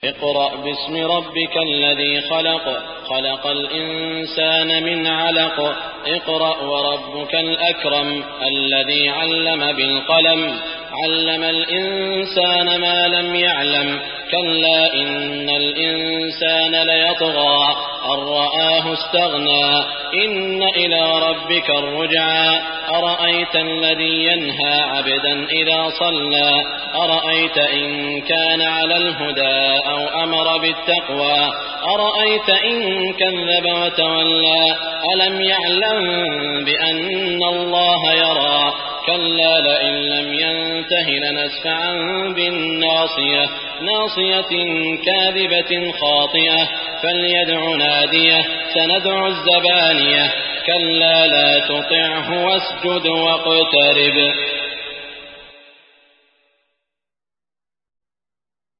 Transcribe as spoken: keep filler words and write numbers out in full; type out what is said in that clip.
اقرأ باسم ربك الذي خلق خلق الإنسان من علق اقرأ وربك الأكرم الذي علم بالقلم علم الإنسان ما لم يعلم كلا إن الإنسان ليطغى أن رآه استغنى إن إلى ربك الرجعى أرأيت الذي ينهى عبدا إذا صلى أرأيت إن كان على الهدى أو أمر بالتقوى أرأيت إن كذب وتولى ألم يعلم بأن الله يرى كلا لئن لم ينته لنسفعا بالناصية ناصية كاذبة خاطئة فليدع ناديه سندع الزبانية كلا لا تطعه واسجد واقترب.